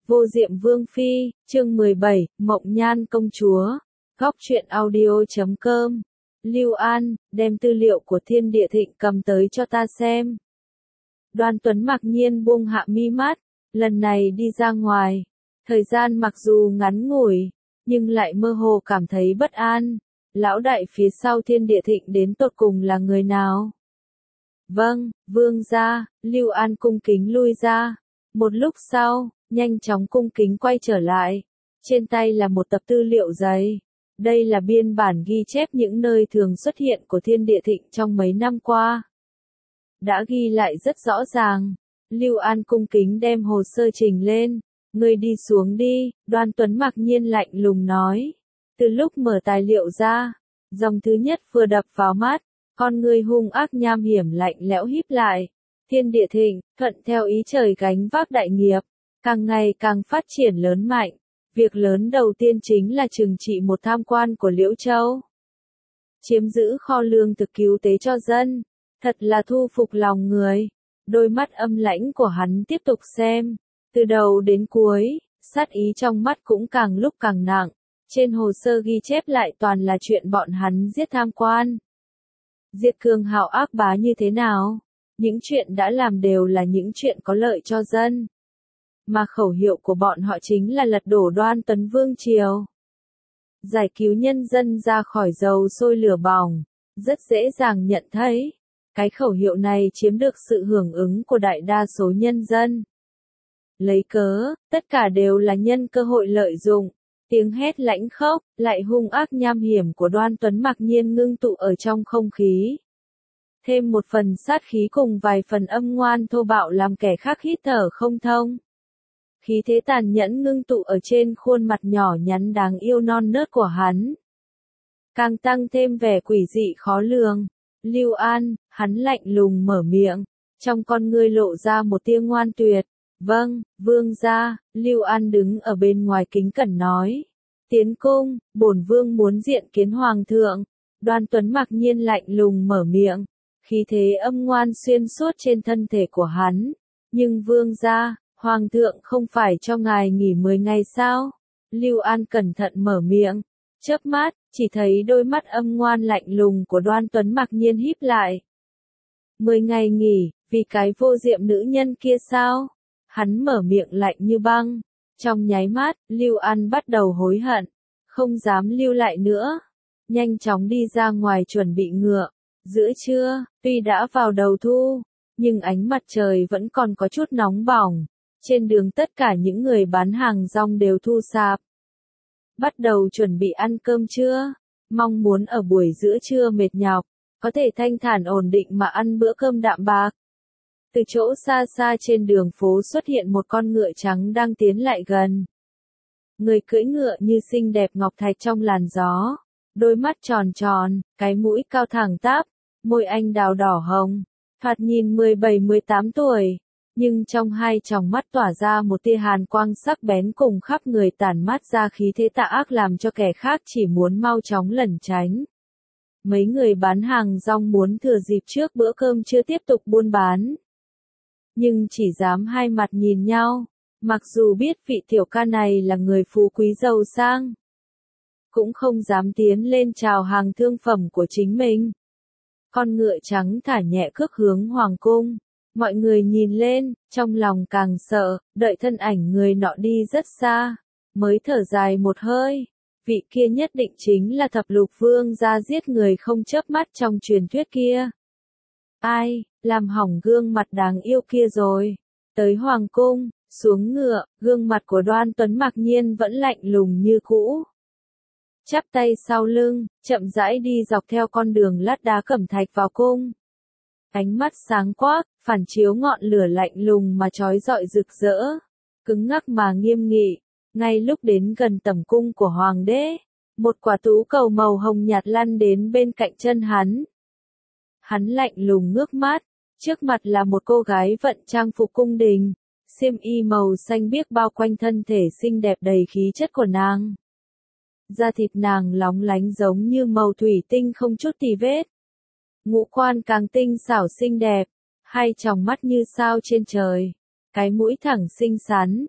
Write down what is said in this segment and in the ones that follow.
Vô Diệm Vương Phi, chương 17, Mộng Nhan Công Chúa, Góc truyện audio.com. Lưu An, đem tư liệu của Thiên Địa Thịnh cầm tới cho ta xem. Đoan Tuấn mặc nhiên buông hạ mi mắt, lần này đi ra ngoài. Thời gian mặc dù ngắn ngủi, nhưng lại mơ hồ cảm thấy bất an. Lão đại phía sau Thiên Địa Thịnh đến tột cùng là người nào? Vâng, vương gia. Lưu An cung kính lui ra. Một lúc sau, nhanh chóng cung kính quay trở lại. Trên tay là một tập tư liệu dày. Đây là biên bản ghi chép những nơi thường xuất hiện của Thiên Địa Thịnh trong mấy năm qua. Đã ghi lại rất rõ ràng. Lưu An cung kính đem hồ sơ trình lên. Ngươi đi xuống đi, Đoan Tuấn mặc nhiên lạnh lùng nói. Từ lúc mở tài liệu ra, dòng thứ nhất vừa đập vào mắt, con ngươi hung ác nham hiểm lạnh lẽo híp lại. Thiên Địa Thịnh, thuận theo ý trời gánh vác đại nghiệp, càng ngày càng phát triển lớn mạnh. Việc lớn đầu tiên chính là trừng trị một tham quan của Liễu Châu. Chiếm giữ kho lương thực cứu tế cho dân, thật là thu phục lòng người. Đôi mắt âm lãnh của hắn tiếp tục xem, từ đầu đến cuối, sát ý trong mắt cũng càng lúc càng nặng. Trên hồ sơ ghi chép lại toàn là chuyện bọn hắn giết tham quan. Diệt cường hào ác bá như thế nào? Những chuyện đã làm đều là những chuyện có lợi cho dân. Mà khẩu hiệu của bọn họ chính là lật đổ Đoan Tuấn Vương Triều. Giải cứu nhân dân ra khỏi dầu sôi lửa bỏng. Rất dễ dàng nhận thấy, cái khẩu hiệu này chiếm được sự hưởng ứng của đại đa số nhân dân. Lấy cớ, tất cả đều là nhân cơ hội lợi dụng. Tiếng hét lãnh khốc, lại hung ác nham hiểm của Đoan Tuấn mặc nhiên ngưng tụ ở trong không khí. Thêm một phần sát khí cùng vài phần âm ngoan thô bạo làm kẻ khác hít thở không thông. Khí thế tàn nhẫn ngưng tụ ở trên khuôn mặt nhỏ nhắn đáng yêu non nớt của hắn. Càng tăng thêm vẻ quỷ dị khó lường. Lưu An, hắn lạnh lùng mở miệng. Trong con ngươi lộ ra một tia ngoan tuyệt. Vâng, vương gia. Lưu An đứng ở bên ngoài kính cẩn nói. Tiến cung, bổn vương muốn diện kiến hoàng thượng. Đoan Tuấn mặc nhiên lạnh lùng mở miệng. Khí thế âm ngoan xuyên suốt trên thân thể của hắn. Nhưng vương gia, hoàng thượng không phải cho ngài nghỉ 10 ngày sao? Lưu An cẩn thận mở miệng. Chớp mắt, chỉ thấy đôi mắt âm ngoan lạnh lùng của Đoan Tuấn mặc nhiên híp lại. 10 ngày nghỉ, vì cái vô diệm nữ nhân kia sao? Hắn mở miệng lạnh như băng. Trong nháy mắt, Lưu An bắt đầu hối hận. Không dám lưu lại nữa. Nhanh chóng đi ra ngoài chuẩn bị ngựa. Giữa trưa, tuy đã vào đầu thu, nhưng ánh mặt trời vẫn còn có chút nóng bỏng. Trên đường tất cả những người bán hàng rong đều thu xạp. Bắt đầu chuẩn bị ăn cơm trưa. Mong muốn ở buổi giữa trưa mệt nhọc, có thể thanh thản ổn định mà ăn bữa cơm đạm bạc. Từ chỗ xa xa trên đường phố xuất hiện một con ngựa trắng đang tiến lại gần. Người cưỡi ngựa như xinh đẹp ngọc thạch trong làn gió. Đôi mắt tròn tròn, cái mũi cao thẳng tắp, môi anh đào đỏ hồng. Thoạt nhìn 17-18 tuổi. Nhưng trong hai tròng mắt tỏa ra một tia hàn quang sắc bén cùng khắp người tản mát ra khí thế tà ác làm cho kẻ khác chỉ muốn mau chóng lẩn tránh. Mấy người bán hàng rong muốn thừa dịp trước bữa cơm chưa tiếp tục buôn bán. Nhưng chỉ dám hai mặt nhìn nhau, mặc dù biết vị tiểu ca này là người phú quý giàu sang. Cũng không dám tiến lên chào hàng thương phẩm của chính mình. Con ngựa trắng thả nhẹ cước hướng hoàng cung. Mọi người nhìn lên, trong lòng càng sợ, đợi thân ảnh người nọ đi rất xa, mới thở dài một hơi. Vị kia nhất định chính là thập lục vương gia giết người không chớp mắt trong truyền thuyết kia. Ai, làm hỏng gương mặt đáng yêu kia rồi. Tới hoàng cung, xuống ngựa, gương mặt của Đoan Tuấn mặc nhiên vẫn lạnh lùng như cũ. Chắp tay sau lưng, chậm rãi đi dọc theo con đường lát đá cẩm thạch vào cung. Ánh mắt sáng quắc, phản chiếu ngọn lửa lạnh lùng mà chói rọi rực rỡ, cứng ngắc mà nghiêm nghị. Ngay lúc đến gần tẩm cung của hoàng đế, một quả tú cầu màu hồng nhạt lăn đến bên cạnh chân hắn. Hắn lạnh lùng ngước mắt, trước mặt là một cô gái vận trang phục cung đình, xiêm y màu xanh biếc bao quanh thân thể xinh đẹp đầy khí chất của nàng. Da thịt nàng lóng lánh giống như màu thủy tinh không chút tì vết. Ngũ quan càng tinh xảo xinh đẹp, hai tròng mắt như sao trên trời, cái mũi thẳng xinh xắn,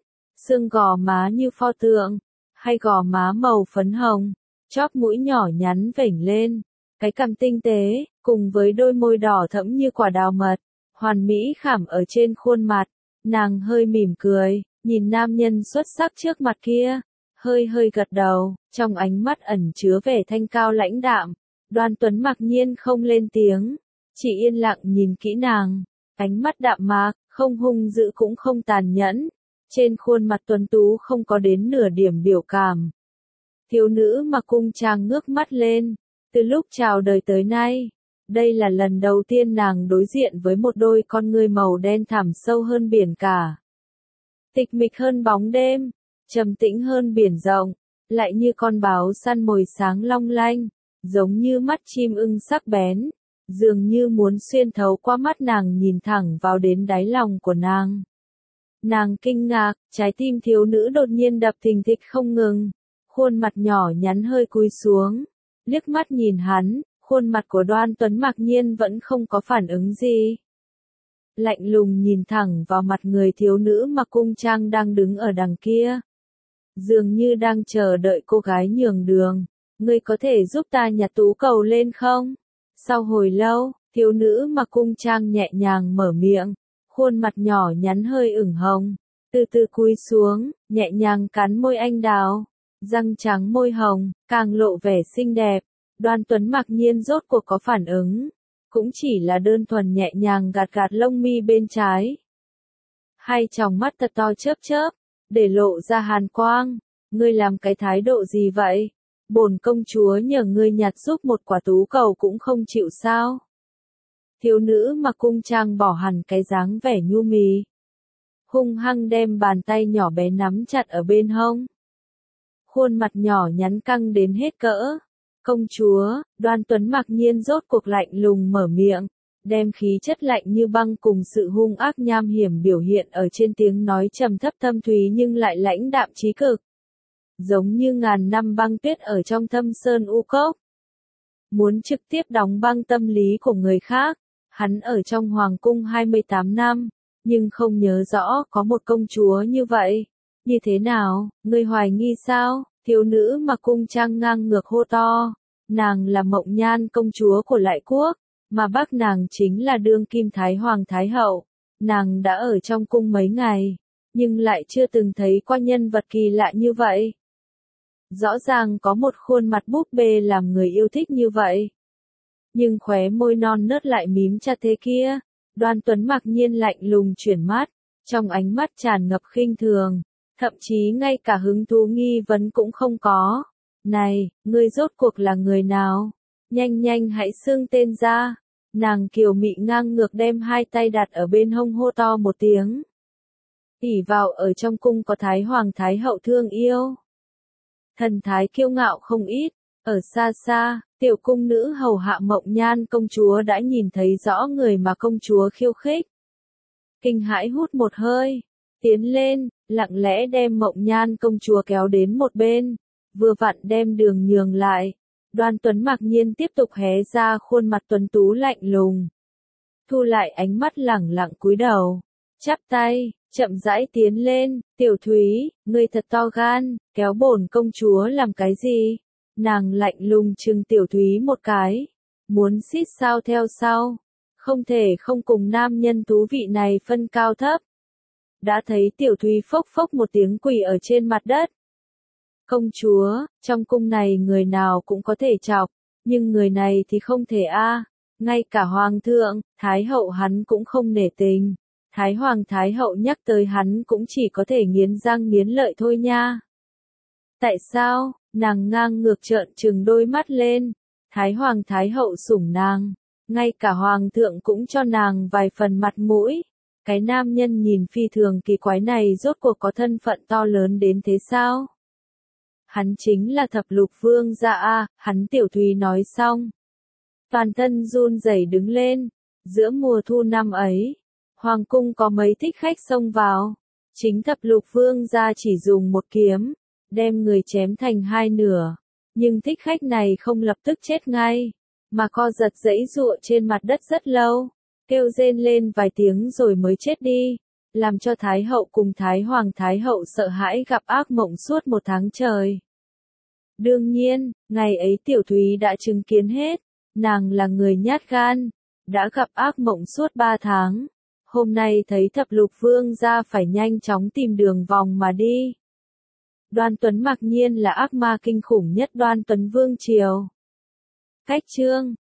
xương gò má như pho tượng, hay gò má màu phấn hồng, chóp mũi nhỏ nhắn vểnh lên, cái cằm tinh tế, cùng với đôi môi đỏ thẫm như quả đào mật, hoàn mỹ khảm ở trên khuôn mặt. Nàng hơi mỉm cười, nhìn nam nhân xuất sắc trước mặt kia, hơi hơi gật đầu, trong ánh mắt ẩn chứa vẻ thanh cao lãnh đạm. Đoan Tuấn mặc nhiên không lên tiếng, chỉ yên lặng nhìn kỹ nàng, ánh mắt đạm mạc, không hung dữ cũng không tàn nhẫn, trên khuôn mặt tuấn tú không có đến nửa điểm biểu cảm. Thiếu nữ mặc cung trang ngước mắt lên, từ lúc chào đời tới nay, đây là lần đầu tiên nàng đối diện với một đôi con ngươi màu đen thẳm sâu hơn biển cả. Tịch mịch hơn bóng đêm, trầm tĩnh hơn biển rộng, lại như con báo săn mồi sáng long lanh, giống như mắt chim ưng sắc bén, dường như muốn xuyên thấu qua mắt nàng nhìn thẳng vào đến đáy lòng của nàng. Nàng kinh ngạc, trái tim thiếu nữ đột nhiên đập thình thịch không ngừng, khuôn mặt nhỏ nhắn hơi cúi xuống, liếc mắt nhìn hắn, khuôn mặt của Đoan Tuấn mặc nhiên vẫn không có phản ứng gì. Lạnh lùng nhìn thẳng vào mặt người thiếu nữ mặc cung trang đang đứng ở đằng kia. Dường như đang chờ đợi cô gái nhường đường. Ngươi có thể giúp ta nhặt tú cầu lên không? Sau hồi lâu, thiếu nữ mặc cung trang nhẹ nhàng mở miệng, khuôn mặt nhỏ nhắn hơi ửng hồng, từ từ cúi xuống, nhẹ nhàng cắn môi anh đào, răng trắng môi hồng, càng lộ vẻ xinh đẹp. Đoan Tuấn mặc nhiên rốt cuộc có phản ứng, cũng chỉ là đơn thuần nhẹ nhàng gạt gạt lông mi bên trái. Hai tròng mắt thật to chớp chớp, để lộ ra hàn quang. Ngươi làm cái thái độ gì vậy? Bổn công chúa nhờ ngươi nhặt giúp một quả tú cầu cũng không chịu sao? Thiếu nữ mặc cung trang bỏ hẳn cái dáng vẻ nhu mì, hung hăng đem bàn tay nhỏ bé nắm chặt ở bên hông. Khuôn mặt nhỏ nhắn căng đến hết cỡ. Công chúa, Đoan Tuấn mặc nhiên rốt cuộc lạnh lùng mở miệng, đem khí chất lạnh như băng cùng sự hung ác nham hiểm biểu hiện ở trên tiếng nói trầm thấp thâm thúy nhưng lại lãnh đạm chí cực. Giống như ngàn năm băng tuyết ở trong thâm sơn u cốc. Muốn trực tiếp đóng băng tâm lý của người khác, hắn ở trong hoàng cung 28 năm, nhưng không nhớ rõ có một công chúa như vậy. Như thế nào, ngươi hoài nghi sao? Thiếu nữ mặc cung trang ngang ngược hô to. Nàng là Mộng Nhan công chúa của Lại Quốc, mà bác nàng chính là đương kim Thái Hoàng Thái Hậu. Nàng đã ở trong cung mấy ngày, nhưng lại chưa từng thấy qua nhân vật kỳ lạ như vậy. Rõ ràng có một khuôn mặt búp bê làm người yêu thích như vậy. Nhưng khóe môi non nớt lại mím chặt thế kia. Đoan Tuấn mặc nhiên lạnh lùng chuyển mắt, trong ánh mắt tràn ngập khinh thường, thậm chí ngay cả hứng thú nghi vấn cũng không có. Này, ngươi rốt cuộc là người nào? Nhanh nhanh hãy xưng tên ra. Nàng kiều mị ngang ngược đem hai tay đặt ở bên hông hô to một tiếng. Ỷ vào ở trong cung có Thái Hoàng Thái Hậu thương yêu. Thần thái kiêu ngạo không ít, ở xa xa, tiểu cung nữ hầu hạ Mộng Nhan công chúa đã nhìn thấy rõ người mà công chúa khiêu khích. Kinh hãi hút một hơi, tiến lên, lặng lẽ đem Mộng Nhan công chúa kéo đến một bên, vừa vặn đem đường nhường lại. Đoan Tuấn mặc nhiên tiếp tục hé ra khuôn mặt tuấn tú lạnh lùng. Thu lại ánh mắt lẳng lặng cúi đầu, chắp tay, chậm rãi tiến lên, Tiểu Thúy, ngươi thật to gan, kéo bổn công chúa làm cái gì? Nàng lạnh lùng trừng Tiểu Thúy một cái, muốn xít sao theo sau, không thể không cùng nam nhân thú vị này phân cao thấp. Đã thấy Tiểu Thúy phốc phốc một tiếng quỳ ở trên mặt đất. Công chúa, trong cung này người nào cũng có thể chọc, nhưng người này thì không thể a. Ngay cả hoàng thượng, thái hậu hắn cũng không nể tình. Thái Hoàng Thái Hậu nhắc tới hắn cũng chỉ có thể nghiến răng nghiến lợi thôi nha. Tại sao? Nàng ngang ngược trợn trừng đôi mắt lên. Thái Hoàng Thái Hậu sủng nàng, ngay cả Hoàng thượng cũng cho nàng vài phần mặt mũi. Cái nam nhân nhìn phi thường kỳ quái này rốt cuộc có thân phận to lớn đến thế sao? Hắn chính là Thập Lục Vương gia a, hắn Tiểu Thúy nói xong. Toàn thân run rẩy đứng lên, giữa mùa thu năm ấy. Hoàng cung có mấy thích khách xông vào, chính Thập Lục Vương gia chỉ dùng một kiếm, đem người chém thành hai nửa, nhưng thích khách này không lập tức chết ngay, mà co giật giãy giụa trên mặt đất rất lâu, kêu rên lên vài tiếng rồi mới chết đi. làm cho Thái hậu cùng Thái hậu sợ hãi gặp ác mộng suốt 1 tháng trời. Đương nhiên, ngày ấy Tiểu Thúy đã chứng kiến hết, nàng là người nhát gan, đã gặp ác mộng suốt 3 tháng. Hôm nay thấy Thập Lục Vương gia phải nhanh chóng tìm đường vòng mà đi. Đoan Tuấn mặc nhiên là ác ma kinh khủng nhất Đoan Tuấn Vương triều. Cách chương